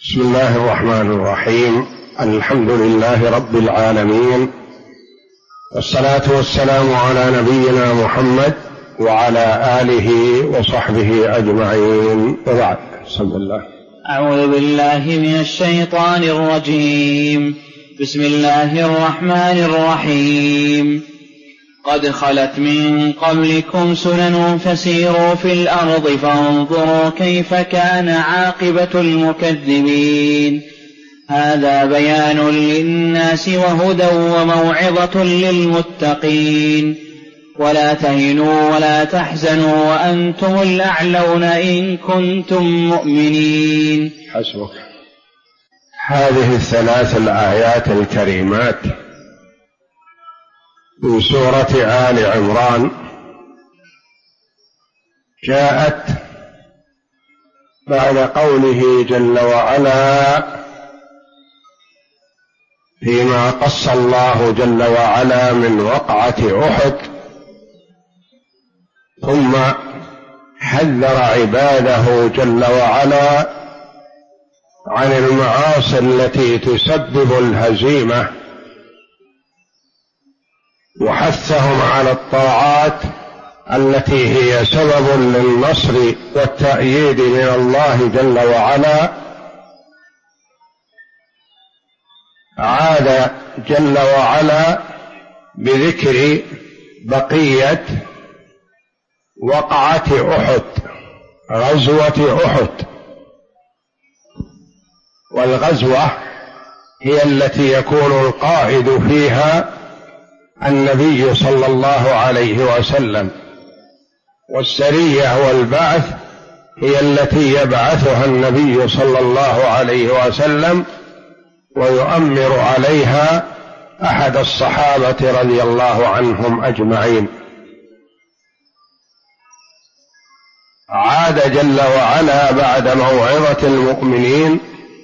بسم الله الرحمن الرحيم. الحمد لله رب العالمين، والصلاة والسلام على نبينا محمد وعلى آله وصحبه أجمعين، وبعد. بسم الله. أعوذ بالله من الشيطان الرجيم. بسم الله الرحمن الرحيم. قد خلت من قبلكم سنن فسيروا في الأرض فانظروا كيف كان عاقبة المكذبين. هذا بيان للناس وهدى وموعظة للمتقين. ولا تهنوا ولا تحزنوا وأنتم الأعلون إن كنتم مؤمنين. حسبك. هذه الثلاث الآيات الكريمات من سورة آل عمران جاءت بعد قوله جل وعلا فيما قص الله جل وعلا من وقعة أحد، ثم حذر عباده جل وعلا عن المعاصي التي تسبب الهزيمة، وحثهم على الطاعات التي هي سبب للنصر والتأييد من الله جل وعلا. عاد جل وعلا بذكر بقية وقعة أحد، غزوة أحد. والغزوة هي التي يكون القائد فيها النبي صلى الله عليه وسلم، والسرية والبعث هي التي يبعثها النبي صلى الله عليه وسلم ويؤمر عليها أحد الصحابة رضي الله عنهم أجمعين. عاد جل وعلا بعد موعظة المؤمنين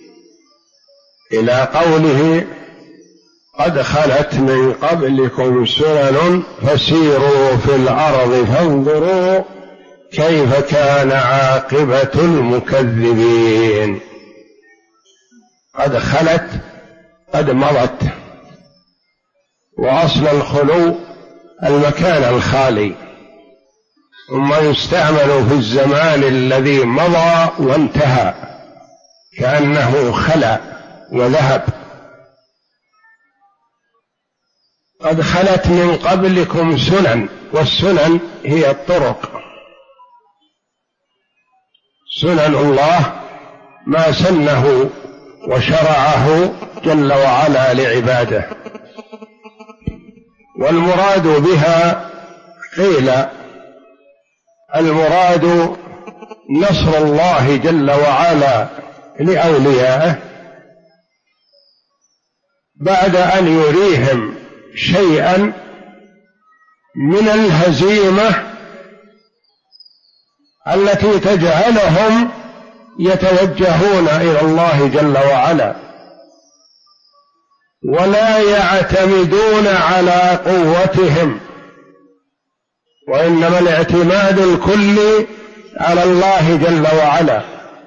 إلى قوله قد خلت من قبلكم سنن فسيروا في الأرض فانظروا كيف كان عاقبة المكذبين. قد خلت، قد مضت، وأصل الخلو المكان الخالي، ثم يستعمل في الزمان الذي مضى وانتهى كأنه خلا وذهب. قد خلت من قبلكم سنن، والسنن هي الطرق. سنن الله ما سنه وشرعه جل وعلا لعباده، والمراد بها قيل المراد نصر الله جل وعلا لأوليائه بعد أن يريهم شيئا من الهزيمة التي تجعلهم يتوجهون إلى الله جل وعلا ولا يعتمدون على قوتهم، وإنما الاعتماد الكلي على الله جل وعلا.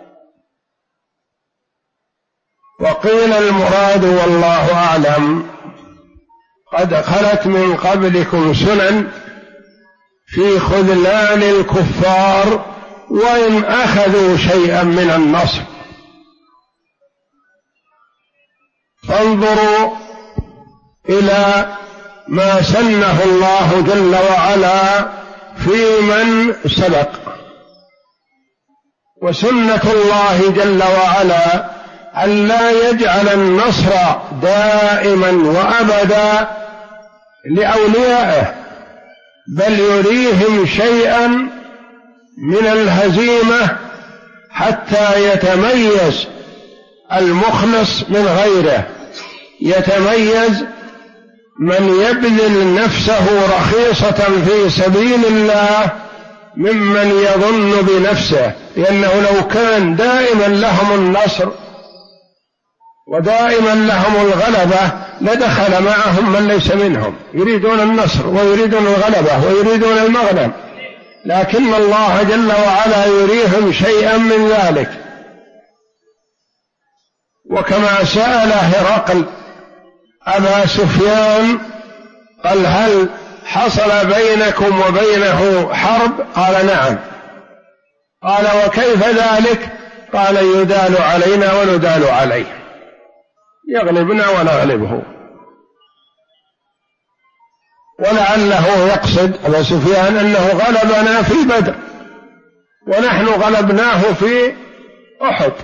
وقيل المراد والله أعلم قد خلت من قبلكم سنن في خذلان الكفار وإن أخذوا شيئا من النصر، فانظروا إلى ما سنه الله جل وعلا في من سبق. وسنة الله جل وعلا أن لا يجعل النصر دائما وأبدا لأوليائه، بل يريهم شيئا من الهزيمة حتى يتميز المخلص من غيره، يتميز من يبذل نفسه رخيصة في سبيل الله ممن يظن بنفسه، لأنه لو كان دائما لهم النصر ودائما لهم الغلبة لدخل معهم من ليس منهم، يريدون النصر ويريدون الغلبة ويريدون المغنم، لكن الله جل وعلا يريهم شيئا من ذلك. وكما سأل هرقل أبا سفيان قال هل حصل بينكم وبينه حرب؟ قال نعم. قال وكيف ذلك؟ قال يدال علينا وندال عليه، يغلبنا ونغلبه. ولعله يقصد أبا سفيان أنه غلبنا في بدر ونحن غلبناه في أحد.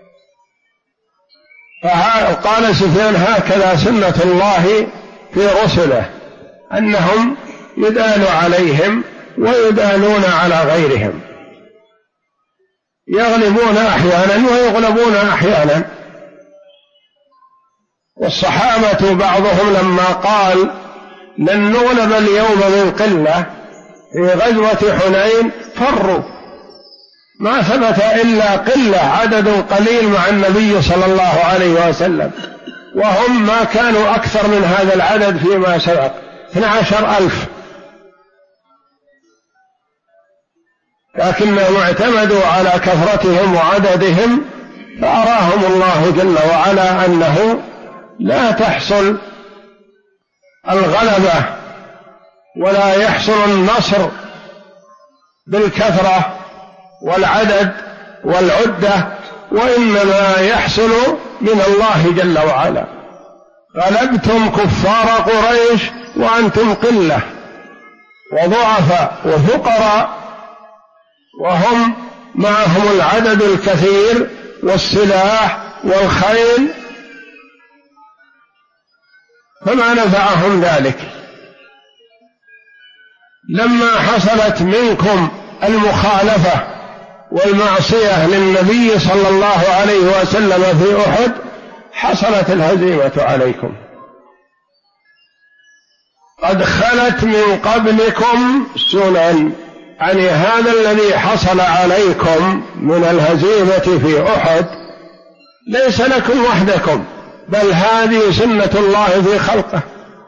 فقال سفيان هكذا سنة الله في رسله، أنهم يدال عليهم ويدالون على غيرهم، يغلبون أحيانا ويغلبون أحيانا. والصحابة بعضهم لما قال لن نغلب اليوم من قلة في غزوة حنين فروا، ما ثبت إلا قلة، عدد قليل مع النبي صلى الله عليه وسلم، وهم ما كانوا أكثر من هذا العدد فيما سبق 12,000، لكنهم اعتمدوا على كثرتهم وعددهم، فأراهم الله جل وعلا أنه لا تحصل الغلبة ولا يحصل النصر بالكثرة والعدد والعدة، وإنما يحصل من الله جل وعلا. غلبتم كفار قريش وأنتم قلة وضعفاء وفقراء، وهم معهم العدد الكثير والسلاح والخيل، فما نفعهم ذلك. لما حصلت منكم المخالفة والمعصية للنبي صلى الله عليه وسلم في أحد حصلت الهزيمة عليكم. قد خلت من قبلكم سنن، يعني هذا الذي حصل عليكم من الهزيمة في أحد ليس لكم وحدكم، بل هذه سنة الله في خلقه.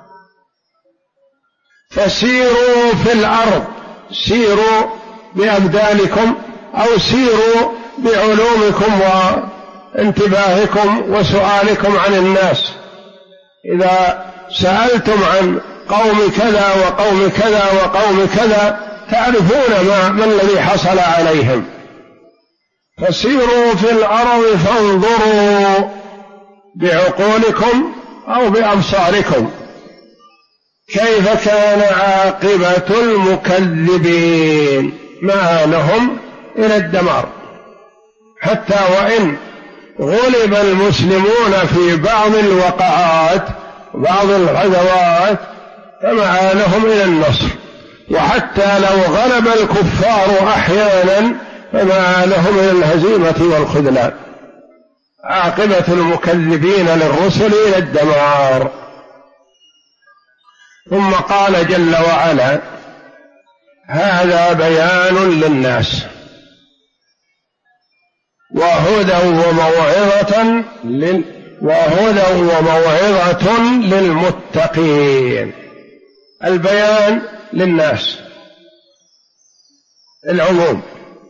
فسيروا في الأرض، سيروا بأبدانكم أو سيروا بعلومكم وانتباهكم وسؤالكم عن الناس. إذا سألتم عن قوم كذا وقوم كذا وقوم كذا تعرفون ما الذي حصل عليهم. فسيروا في الأرض فانظروا بعقولكم أو بأبصاركم كيف كان عاقبة المكذبين، مآلهم إلى الدمار. حتى وإن غلب المسلمون في بعض الوقعات بعض الغزوات فمآلهم إلى النصر، وحتى لو غلب الكفار أحيانا فمآلهم إلى الهزيمة والخذلان. عاقبة المكذبين للرسل إلى الدمار. ثم قال جل وعلا هذا بيان للناس وهدى وموعظة للمتقين. البيان للناس العموم،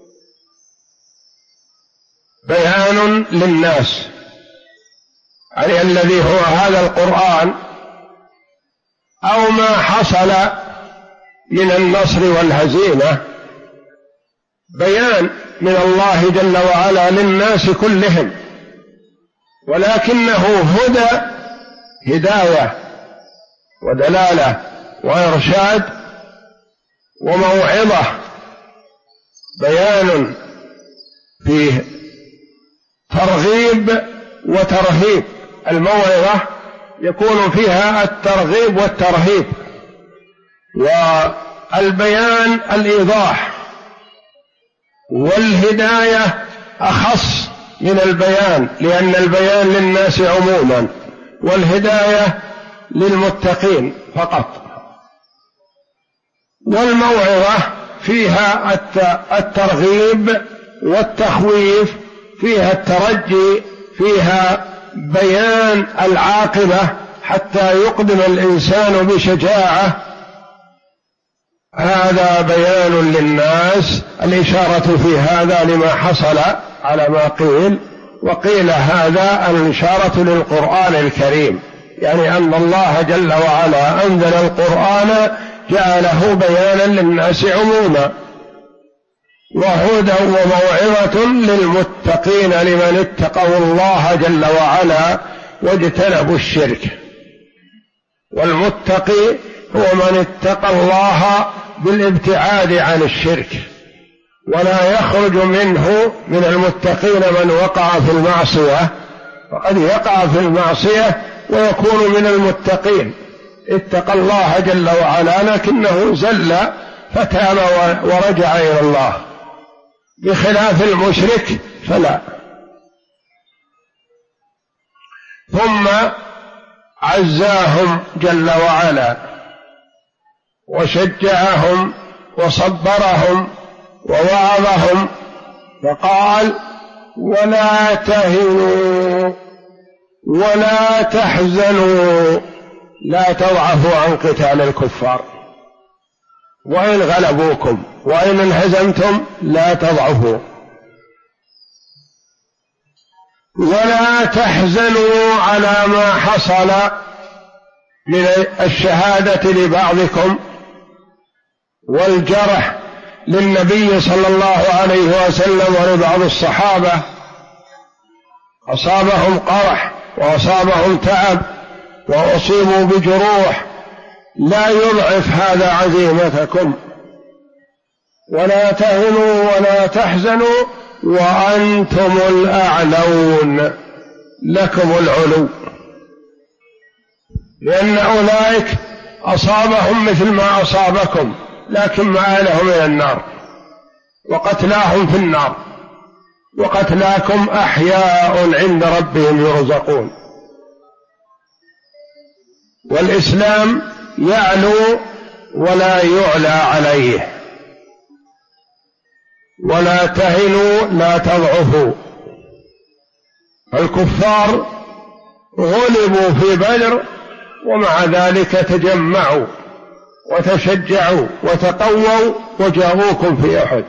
بيان للناس يعني الذي هو هذا القرآن أو ما حصل من النصر والهزيمة، بيان من الله جل وعلا للناس كلهم، ولكنه هدى، هداية ودلالة وإرشاد، وموعظة، بيان فيه ترغيب وترهيب. الموعظة يكون فيها الترغيب والترهيب، والبيان الإيضاح، والهداية أخص من البيان لأن البيان للناس عموما، والهداية للمتقين فقط. والموعظة فيها الترغيب والتخويف، فيها الترجي، فيها بيان العاقبة حتى يقدم الإنسان بشجاعة. هذا بيان للناس، الإشارة في هذا لما حصل على ما قيل وقيل هذا الإشارة للقرآن الكريم، يعني أن الله جل وعلا أنزل القرآن جعله بيانا للناس عموما، وهدى وموعظة للمتقين لمن اتقوا الله جل وعلا واجتنبوا الشرك. والمتقي هو من اتقى الله بالابتعاد عن الشرك، ولا يخرج منه من المتقين من وقع في المعصية، فقد يقع في المعصية ويكون من المتقين، اتقى الله جل وعلا لكنه زل فتاب ورجع إلى الله، بخلاف المشرك فلا. ثم عزاهم جل وعلا وشجعهم وصبرهم ووعظهم، فقال: ولا تهنوا ولا تحزنوا، لا تضعفوا عن قتال الكفار، وإن غلبوكم وإن انهزمتم لا تضعفوا، ولا تحزنوا على ما حصل من الشهادة لبعضكم والجرح للنبي صلى الله عليه وسلم ولبعض الصحابة، أصابهم قرح وأصابهم تعب وأصيبوا بجروح، لا يضعف هذا عزيمتكم. ولا تهنوا ولا تحزنوا وأنتم الأعلون، لكم العلو، لأن أولئك أصابهم مثل ما أصابكم لكن مآلهم إلى النار، وقتلاهم في النار، وقتلاكم أحياء عند ربهم يرزقون. والإسلام يعلو ولا يعلى عليه. ولا تهنوا لا تضعفوا. الكفار غلبوا في بدر ومع ذلك تجمعوا وتشجعوا وتقووا وجاءوكم في أحد،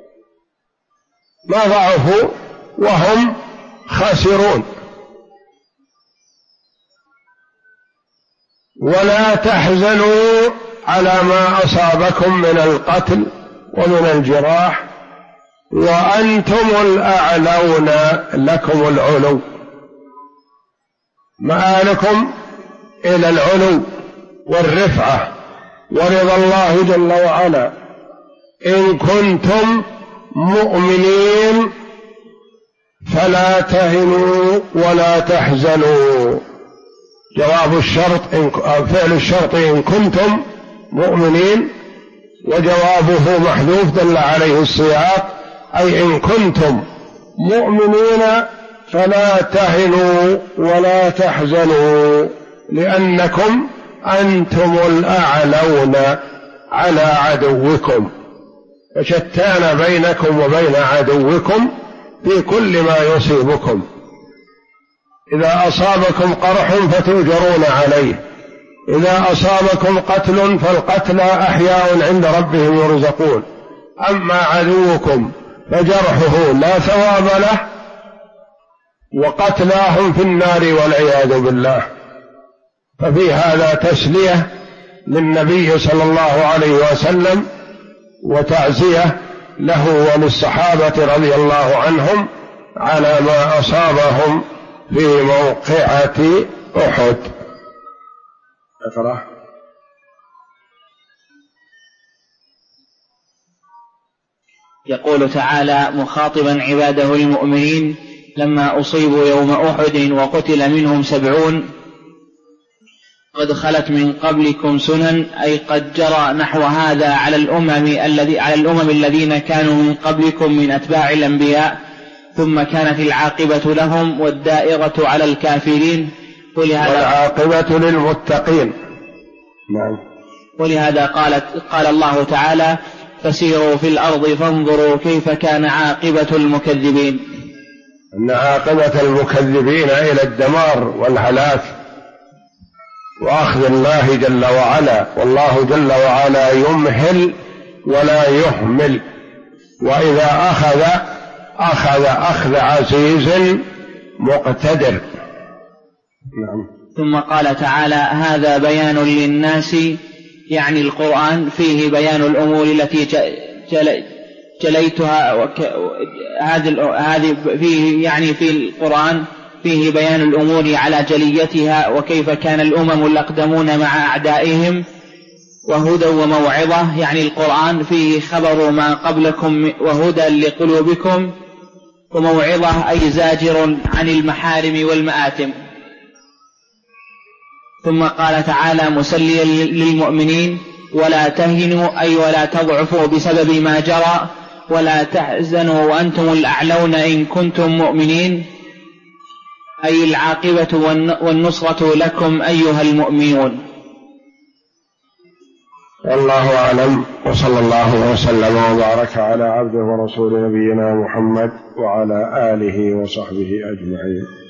ما ضعفوا وهم خاسرون. ولا تحزنوا على ما أصابكم من القتل ومن الجراح وأنتم الأعلون، لكم العلو، مآلكم إلى العلو والرفعة ورضا الله جل وعلا إن كنتم مؤمنين، فلا تهنوا ولا تحزنوا. جواب الشرط فعل الشرط إن كنتم مؤمنين، وجوابه محذوف دل عليه السياق، أي إن كنتم مؤمنين فلا تهنوا ولا تحزنوا لأنكم أنتم الأعلون على عدوكم، فشتان بينكم وبين عدوكم في كل ما يصيبكم. إذا أصابكم قرح فتؤجرون عليه، إذا أصابكم قتل فالقتلى أحياء عند ربهم يرزقون، أما عدوكم فجرحه لا ثواب له وقتلاهم في النار والعياذ بالله. ففي هذا تسلية للنبي صلى الله عليه وسلم وتعزية له وللصحابة رضي الله عنهم على ما أصابهم في موقعة أحد. اقرأ. يقول تعالى مخاطبا عباده المؤمنين لما أصيبوا يوم أحد وقتل منهم 70: قد خلت من قبلكم سنن، أي قد جرى نحو هذا على الأمم الذين كانوا من قبلكم من أتباع الأنبياء، ثم كانت العاقبة لهم والدائرة على الكافرين، والعاقبة للمتقين. نعم. ولهذا قال الله تعالى: فسيروا في الأرض فانظروا كيف كان عاقبة المكذبين. أن عاقبة المكذبين إلى الدمار والهلاك وأخذ الله جل وعلا، والله جل وعلا يمهل ولا يهمل، وإذا أخذ أخذ عزيز مقتدر. نعم. ثم قال تعالى: هذا بيان للناس، يعني القرآن فيه بيان الأمور التي جليتها، هذه فيه يعني في القرآن فيه بيان الأمور على جليتها، وكيف كان الأمم الأقدمون مع أعدائهم، وهدى وموعظة، يعني القرآن فيه خبر ما قبلكم وهدى لقلوبكم، وموعظة أي زاجر عن المحارم والمآثم. ثم قال تعالى مسليا للمؤمنين: ولا تهنوا أي ولا تضعفوا بسبب ما جرى، ولا تحزنوا وأنتم الأعلون إن كنتم مؤمنين، أي العاقبة والنصرة لكم أيها المؤمنون. والله أعلم، وصلى الله وسلم وبارك على عبده ورسول نبينا محمد وعلى آله وصحبه أجمعين.